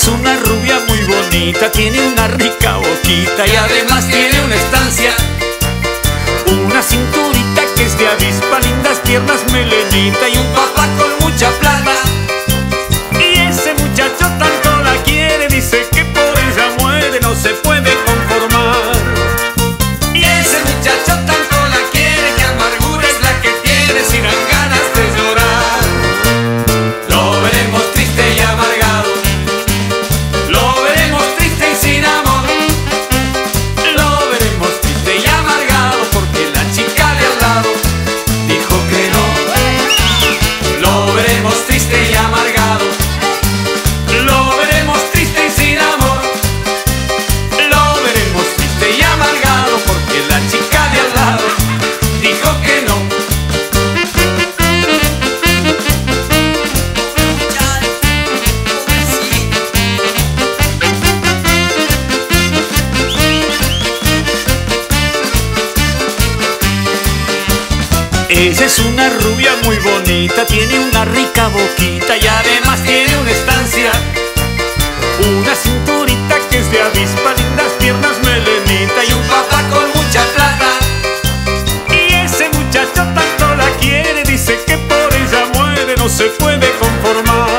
es una rubia muy bonita, tiene una rica boquita y además tiene una estancia, una cinturita que es de avispa, lindas piernas, melenita y un papá con mucha plata. Y ese muchacho tanto la quiere, dice que por ella muere, no se puede conformar. Y ese muchacho tanto la quiere que amargura es la que tiene, si dan ganas de llorar. Lo veremos triste y amargado, lo veremos triste y sin amor, lo veremos triste y amargado porque la chica de al lado dijo que no. Lo veremos triste y amargado, lo veremos triste y sin amor, lo veremos triste y amargado porque la chica de al lado dijo que no. Ella es una rubia muy bonita, tiene una rica boquita y además tiene una estancia, una cinturita que es de avispa, lindas piernas, melenita y un papá con mucha plata. Y ese muchacho tanto la quiere, dice que por ella muere, no se puede conformar.